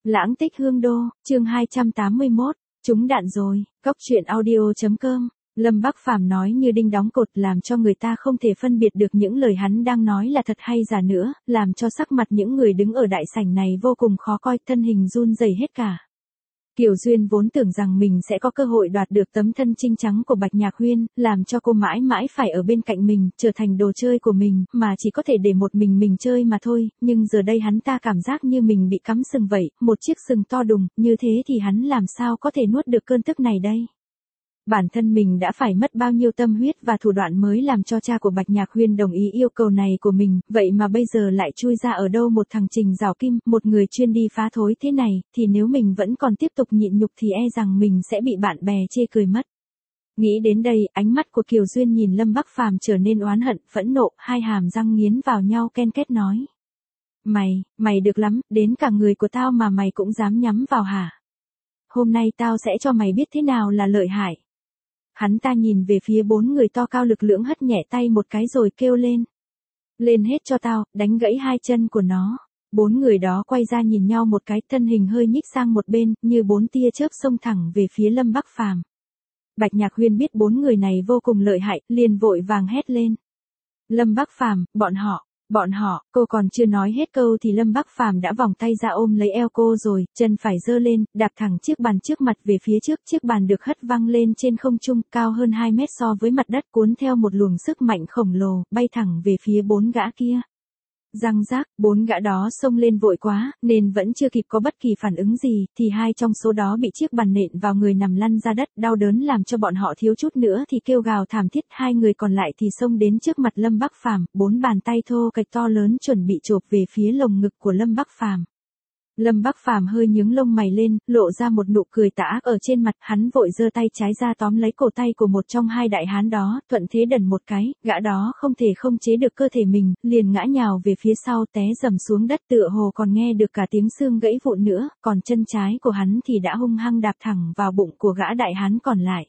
Lãng tích hương đô, chương 281, trúng đạn rồi, cóc truyện audio.com. Lâm Bắc Phàm nói như đinh đóng cột, làm cho người ta không thể phân biệt được những lời hắn đang nói là thật hay giả nữa, làm cho sắc mặt những người đứng ở đại sảnh này vô cùng khó coi, thân hình run rẩy hết cả. Kiều Duyên vốn tưởng rằng mình sẽ có cơ hội đoạt được tấm thân trinh trắng của Bạch Nhạc Huyên, làm cho cô mãi mãi phải ở bên cạnh mình, trở thành đồ chơi của mình, mà chỉ có thể để một mình chơi mà thôi, nhưng giờ đây hắn ta cảm giác như mình bị cắm sừng vậy, một chiếc sừng to đùng, như thế thì hắn làm sao có thể nuốt được cơn tức này đây. Bản thân mình đã phải mất bao nhiêu tâm huyết và thủ đoạn mới làm cho cha của Bạch Nhạc Huyên đồng ý yêu cầu này của mình, vậy mà bây giờ lại chui ra ở đâu một thằng Trình Giảo Kim, một người chuyên đi phá thối thế này, thì nếu mình vẫn còn tiếp tục nhịn nhục thì e rằng mình sẽ bị bạn bè chê cười mất. Nghĩ đến đây, ánh mắt của Kiều Duyên nhìn Lâm Bắc Phàm trở nên oán hận, phẫn nộ, hai hàm răng nghiến vào nhau ken két nói. Mày được lắm, đến cả người của tao mà mày cũng dám nhắm vào hả? Hôm nay tao sẽ cho mày biết thế nào là lợi hại. Hắn ta nhìn về phía bốn người to cao lực lưỡng, hất nhẹ tay một cái rồi kêu lên. Lên hết cho tao, đánh gãy hai chân của nó. Bốn người đó quay ra nhìn nhau một cái, thân hình hơi nhích sang một bên, như bốn tia chớp xông thẳng về phía Lâm Bắc Phàm. Bạch Nhạc Huyên biết bốn người này vô cùng lợi hại, liền vội vàng hét lên. Lâm Bắc Phàm, bọn họ, cô còn chưa nói hết câu thì Lâm Bắc Phàm đã vòng tay ra ôm lấy eo cô rồi, chân phải giơ lên, đạp thẳng chiếc bàn trước mặt về phía trước, chiếc bàn được hất văng lên trên không trung, cao hơn 2 mét so với mặt đất, cuốn theo một luồng sức mạnh khổng lồ, bay thẳng về phía bốn gã kia. Răng rác, bốn gã đó xông lên vội quá, nên vẫn chưa kịp có bất kỳ phản ứng gì, thì hai trong số đó bị chiếc bàn nện vào người nằm lăn ra đất, đau đớn làm cho bọn họ thiếu chút nữa thì kêu gào thảm thiết, hai người còn lại thì xông đến trước mặt Lâm Bắc Phàm, bốn bàn tay thô kệch to lớn chuẩn bị chộp về phía lồng ngực của Lâm Bắc Phàm. Lâm Bắc Phàm hơi nhướng lông mày lên, lộ ra một nụ cười tà ác ở trên mặt, hắn vội giơ tay trái ra tóm lấy cổ tay của một trong hai đại hán đó, thuận thế đần một cái, gã đó không thể không chế được cơ thể mình, liền ngã nhào về phía sau, té rầm xuống đất, tựa hồ còn nghe được cả tiếng xương gãy vụn nữa, còn chân trái của hắn thì đã hung hăng đạp thẳng vào bụng của gã đại hán còn lại.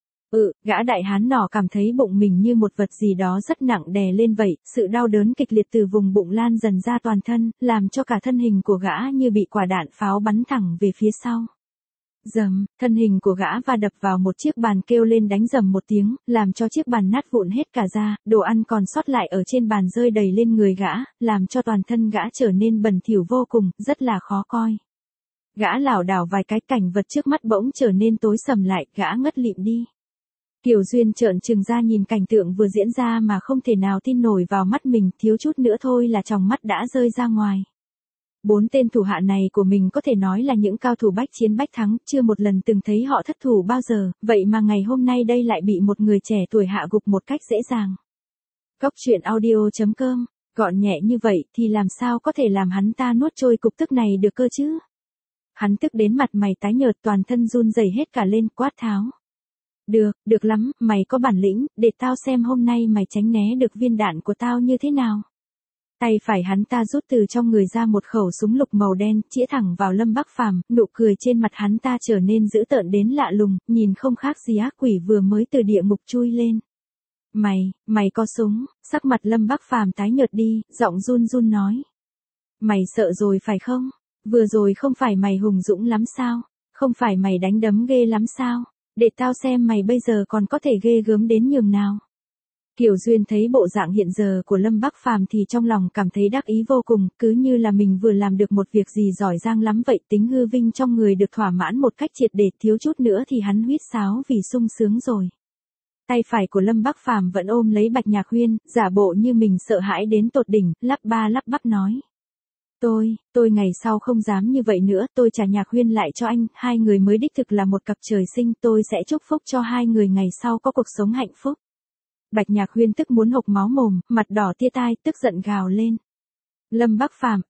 Gã đại hán nọ cảm thấy bụng mình như một vật gì đó rất nặng đè lên vậy, sự đau đớn kịch liệt từ vùng bụng lan dần ra toàn thân, làm cho cả thân hình của gã như bị quả đạn pháo bắn thẳng về phía sau. Dầm, thân hình của gã va đập vào một chiếc bàn, kêu lên đánh dầm một tiếng, làm cho chiếc bàn nát vụn hết cả ra, đồ ăn còn sót lại ở trên bàn rơi đầy lên người gã, làm cho toàn thân gã trở nên bẩn thỉu vô cùng, rất là khó coi. Gã lảo đảo vài cái, cảnh vật trước mắt bỗng trở nên tối sầm lại, gã ngất lịm đi. Kiều Duyên trợn trừng ra nhìn cảnh tượng vừa diễn ra mà không thể nào tin nổi vào mắt mình, thiếu chút nữa thôi là tròng mắt đã rơi ra ngoài. Bốn tên thủ hạ này của mình có thể nói là những cao thủ bách chiến bách thắng, chưa một lần từng thấy họ thất thủ bao giờ, vậy mà ngày hôm nay đây lại bị một người trẻ tuổi hạ gục một cách dễ dàng. Cóc truyện audio.com, gọn nhẹ như vậy thì làm sao có thể làm hắn ta nuốt trôi cục tức này được cơ chứ? Hắn tức đến mặt mày tái nhợt, toàn thân run rẩy hết cả lên, quát tháo. Được lắm, mày có bản lĩnh, để tao xem hôm nay mày tránh né được viên đạn của tao như thế nào. Tay phải hắn ta rút từ trong người ra một khẩu súng lục màu đen, chĩa thẳng vào Lâm Bắc Phàm, nụ cười trên mặt hắn ta trở nên dữ tợn đến lạ lùng, nhìn không khác gì ác quỷ vừa mới từ địa ngục chui lên. Mày có súng? Sắc mặt Lâm Bắc Phàm tái nhợt đi, giọng run run nói. Mày sợ rồi phải không? Vừa rồi không phải mày hùng dũng lắm sao? Không phải mày đánh đấm ghê lắm sao? Để tao xem mày bây giờ còn có thể ghê gớm đến nhường nào. Kiều Duyên thấy bộ dạng hiện giờ của Lâm Bắc Phàm thì trong lòng cảm thấy đắc ý vô cùng, cứ như là mình vừa làm được một việc gì giỏi giang lắm vậy, tính hư vinh trong người được thỏa mãn một cách triệt để, thiếu chút nữa thì hắn huýt sáo vì sung sướng rồi. Tay phải của Lâm Bắc Phàm vẫn ôm lấy Bạch Nhạc Huyên, giả bộ như mình sợ hãi đến tột đỉnh, lắp ba lắp bắp nói. Tôi ngày sau không dám như vậy nữa, tôi trả Nhạc Huyên lại cho anh, hai người mới đích thực là một cặp trời sinh, tôi sẽ chúc phúc cho hai người ngày sau có cuộc sống hạnh phúc. Bạch Nhạc Huyên tức muốn hộc máu mồm, mặt đỏ tia tai, tức giận gào lên. Lâm Bắc Phàm,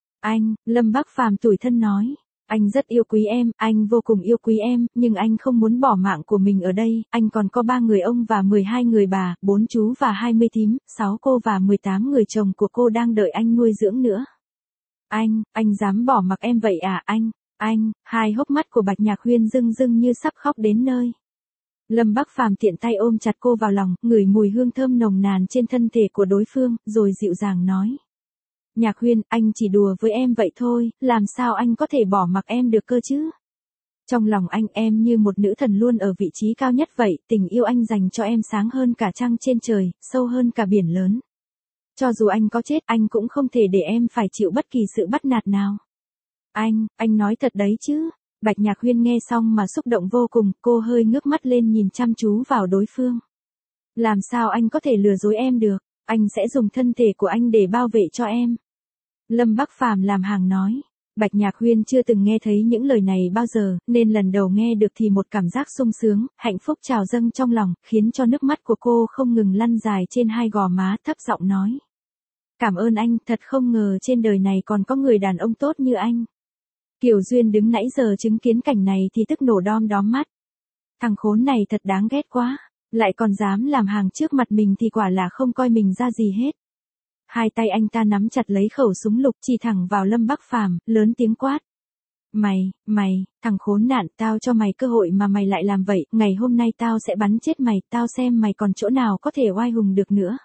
Lâm Bắc Phàm tủi thân nói. Anh rất yêu quý em, anh vô cùng yêu quý em, nhưng anh không muốn bỏ mạng của mình ở đây, anh còn có 3 người ông và 12 người bà, 4 chú và 20 thím, 6 cô và 18 người chồng của cô đang đợi anh nuôi dưỡng nữa. Anh dám bỏ mặc em vậy à anh, hai hốc mắt của Bạch Nhạc Huyên rưng rưng như sắp khóc đến nơi. Lâm Bắc Phàm tiện tay ôm chặt cô vào lòng, ngửi mùi hương thơm nồng nàn trên thân thể của đối phương, rồi dịu dàng nói. Nhạc Huyên, anh chỉ đùa với em vậy thôi, làm sao anh có thể bỏ mặc em được cơ chứ? Trong lòng anh em như một nữ thần luôn ở vị trí cao nhất vậy, tình yêu anh dành cho em sáng hơn cả trăng trên trời, sâu hơn cả biển lớn. Cho dù anh có chết, anh cũng không thể để em phải chịu bất kỳ sự bắt nạt nào. Anh nói thật đấy chứ. Bạch Nhạc Huyên nghe xong mà xúc động vô cùng, cô hơi ngước mắt lên nhìn chăm chú vào đối phương. Làm sao anh có thể lừa dối em được, anh sẽ dùng thân thể của anh để bảo vệ cho em. Lâm Bắc Phàm làm hàng nói. Bạch Nhạc Huyên chưa từng nghe thấy những lời này bao giờ, nên lần đầu nghe được thì một cảm giác sung sướng, hạnh phúc trào dâng trong lòng, khiến cho nước mắt của cô không ngừng lăn dài trên hai gò má, thấp giọng nói. Cảm ơn anh, thật không ngờ trên đời này còn có người đàn ông tốt như anh. Kiều Duyên đứng nãy giờ chứng kiến cảnh này thì tức nổ đom đóm mắt. Thằng khốn này thật đáng ghét quá, lại còn dám làm hàng trước mặt mình thì quả là không coi mình ra gì hết. Hai tay anh ta nắm chặt lấy khẩu súng lục chỉ thẳng vào Lâm Bắc Phàm, lớn tiếng quát. Mày, thằng khốn nạn, tao cho mày cơ hội mà mày lại làm vậy, ngày hôm nay tao sẽ bắn chết mày, tao xem mày còn chỗ nào có thể oai hùng được nữa.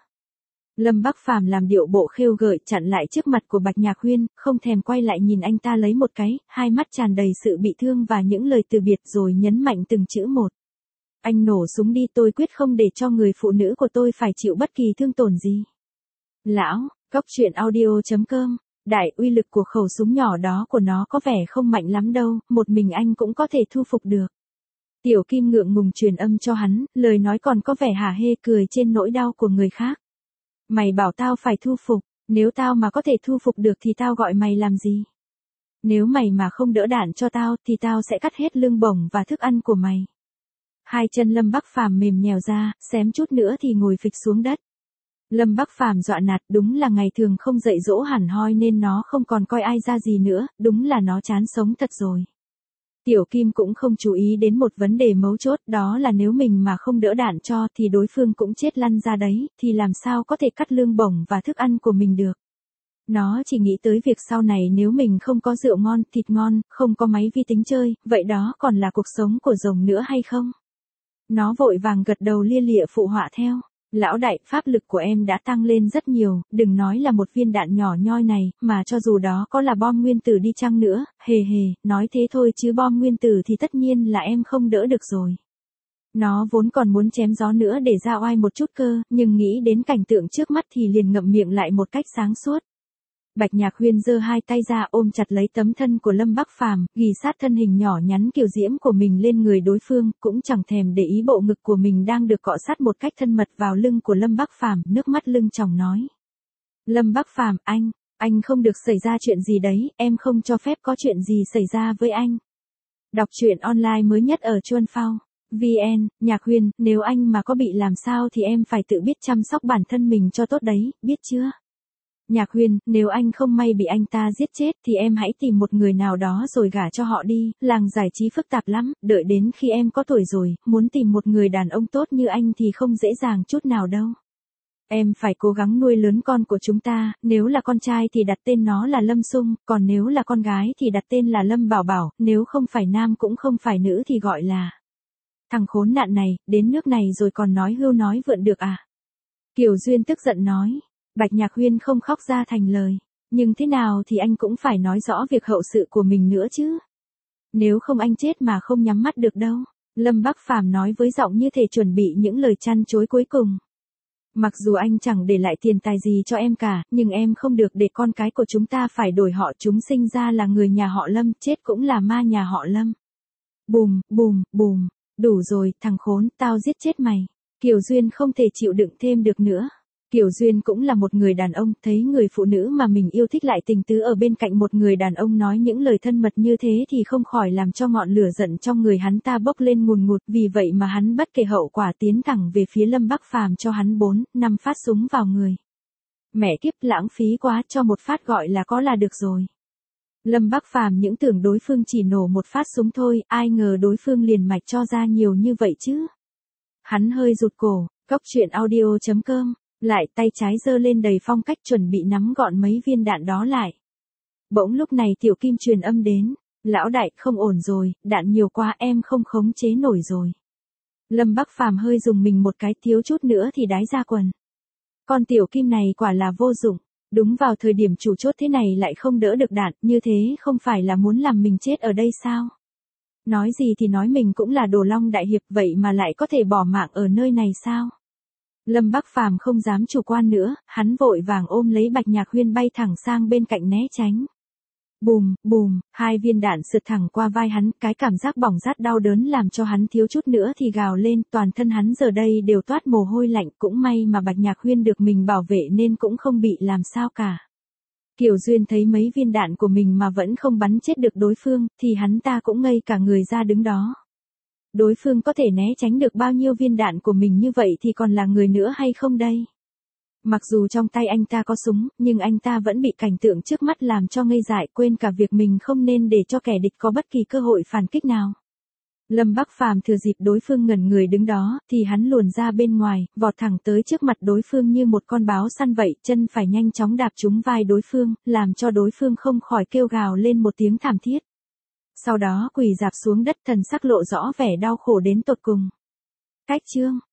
Lâm Bắc Phàm làm điệu bộ khêu gợi chặn lại trước mặt của Bạch Nhạc Huyên, không thèm quay lại nhìn anh ta lấy một cái, hai mắt tràn đầy sự bị thương và những lời từ biệt rồi nhấn mạnh từng chữ một. Anh nổ súng đi, tôi quyết không để cho người phụ nữ của tôi phải chịu bất kỳ thương tổn gì. Lão, Cóc Truyện Audio.com, đại uy lực của khẩu súng nhỏ đó của nó có vẻ không mạnh lắm đâu, một mình anh cũng có thể thu phục được. Tiểu Kim ngượng ngùng truyền âm cho hắn, lời nói còn có vẻ hả hê cười trên nỗi đau của người khác. Mày bảo tao phải thu phục, nếu tao mà có thể thu phục được thì tao gọi mày làm gì? Nếu mày mà không đỡ đạn cho tao thì tao sẽ cắt hết lương bổng và thức ăn của mày. Hai chân Lâm Bắc Phàm mềm nhèo ra, xém chút nữa thì ngồi phịch xuống đất. Lâm Bắc Phàm dọa nạt, đúng là ngày thường không dạy dỗ hẳn hoi nên nó không còn coi ai ra gì nữa, đúng là nó chán sống thật rồi. Tiểu Kim cũng không chú ý đến một vấn đề mấu chốt, đó là nếu mình mà không đỡ đạn cho thì đối phương cũng chết lăn ra đấy, thì làm sao có thể cắt lương bổng và thức ăn của mình được. Nó chỉ nghĩ tới việc sau này nếu mình không có rượu ngon, thịt ngon, không có máy vi tính chơi, vậy đó còn là cuộc sống của rồng nữa hay không? Nó vội vàng gật đầu lia lịa phụ họa theo. Lão đại, pháp lực của em đã tăng lên rất nhiều, đừng nói là một viên đạn nhỏ nhoi này, mà cho dù đó có là bom nguyên tử đi chăng nữa, hề, nói thế thôi chứ bom nguyên tử thì tất nhiên là em không đỡ được rồi. Nó vốn còn muốn chém gió nữa để ra oai một chút cơ, nhưng nghĩ đến cảnh tượng trước mắt thì liền ngậm miệng lại một cách sáng suốt. Bạch Nhạc Huyên giơ hai tay ra ôm chặt lấy tấm thân của Lâm Bắc Phàm, ghì sát thân hình nhỏ nhắn kiều diễm của mình lên người đối phương, cũng chẳng thèm để ý bộ ngực của mình đang được cọ sát một cách thân mật vào lưng của Lâm Bắc Phàm, nước mắt lưng tròng nói. Lâm Bắc Phàm, anh không được xảy ra chuyện gì đấy, em không cho phép có chuyện gì xảy ra với anh. Đọc truyện online mới nhất ở Chuan Phao. VN, Nhạc Huyên, nếu anh mà có bị làm sao thì em phải tự biết chăm sóc bản thân mình cho tốt đấy, biết chưa? Nhạc Huyên, nếu anh không may bị anh ta giết chết thì em hãy tìm một người nào đó rồi gả cho họ đi, làng giải trí phức tạp lắm, đợi đến khi em có tuổi rồi, muốn tìm một người đàn ông tốt như anh thì không dễ dàng chút nào đâu. Em phải cố gắng nuôi lớn con của chúng ta, nếu là con trai thì đặt tên nó là Lâm Sung, còn nếu là con gái thì đặt tên là Lâm Bảo Bảo, nếu không phải nam cũng không phải nữ thì gọi là... Thằng khốn nạn này, đến nước này rồi còn nói hưu nói vượn được à? Kiều Duyên tức giận nói. Bạch Nhạc Huyên không khóc ra thành lời. Nhưng thế nào thì anh cũng phải nói rõ việc hậu sự của mình nữa chứ. Nếu không anh chết mà không nhắm mắt được đâu. Lâm Bắc Phàm nói với giọng như thể chuẩn bị những lời chăn chối cuối cùng. Mặc dù anh chẳng để lại tiền tài gì cho em cả, nhưng em không được để con cái của chúng ta phải đổi họ, chúng sinh ra là người nhà họ Lâm, chết cũng là ma nhà họ Lâm. Bùm, đủ rồi, thằng khốn, tao giết chết mày. Kiều Duyên không thể chịu đựng thêm được nữa. Kiều Duyên cũng là một người đàn ông, thấy người phụ nữ mà mình yêu thích lại tình tứ ở bên cạnh một người đàn ông nói những lời thân mật như thế thì không khỏi làm cho ngọn lửa giận trong người hắn ta bốc lên ngùn ngụt, vì vậy mà hắn bất kể hậu quả tiến thẳng về phía Lâm Bắc Phàm cho hắn 4-5 phát súng vào người. Mẹ kiếp, lãng phí quá, cho một phát gọi là có là được rồi. Lâm Bắc Phàm những tưởng đối phương chỉ nổ một phát súng thôi, ai ngờ đối phương liền mạch cho ra nhiều như vậy chứ. Hắn hơi rụt cổ, Cóc Truyện Audio.com. Lại tay trái giơ lên đầy phong cách chuẩn bị nắm gọn mấy viên đạn đó lại. Bỗng lúc này Tiểu Kim truyền âm đến. Lão đại, không ổn rồi, đạn nhiều quá em không khống chế nổi rồi. Lâm Bắc Phàm hơi dùng mình một cái, thiếu chút nữa thì đái ra quần. Con Tiểu Kim này quả là vô dụng. Đúng vào thời điểm chủ chốt thế này lại không đỡ được đạn, như thế không phải là muốn làm mình chết ở đây sao? Nói gì thì nói mình cũng là Đồ Long đại hiệp, vậy mà lại có thể bỏ mạng ở nơi này sao? Lâm Bắc Phàm không dám chủ quan nữa, hắn vội vàng ôm lấy Bạch Nhạc Huyên bay thẳng sang bên cạnh né tránh. Bùm, bùm, hai viên đạn sượt thẳng qua vai hắn, cái cảm giác bỏng rát đau đớn làm cho hắn thiếu chút nữa thì gào lên, toàn thân hắn giờ đây đều toát mồ hôi lạnh, cũng may mà Bạch Nhạc Huyên được mình bảo vệ nên cũng không bị làm sao cả. Kiều Duyên thấy mấy viên đạn của mình mà vẫn không bắn chết được đối phương, thì hắn ta cũng ngây cả người ra đứng đó. Đối phương có thể né tránh được bao nhiêu viên đạn của mình như vậy thì còn là người nữa hay không đây? Mặc dù trong tay anh ta có súng, nhưng anh ta vẫn bị cảnh tượng trước mắt làm cho ngây dại, quên cả việc mình không nên để cho kẻ địch có bất kỳ cơ hội phản kích nào. Lâm Bắc Phàm thừa dịp đối phương ngẩn người đứng đó, thì hắn luồn ra bên ngoài, vọt thẳng tới trước mặt đối phương như một con báo săn vậy, chân phải nhanh chóng đạp trúng vai đối phương, làm cho đối phương không khỏi kêu gào lên một tiếng thảm thiết. Sau đó quỳ rạp xuống đất, thần sắc lộ rõ vẻ đau khổ đến tột cùng. Cách chương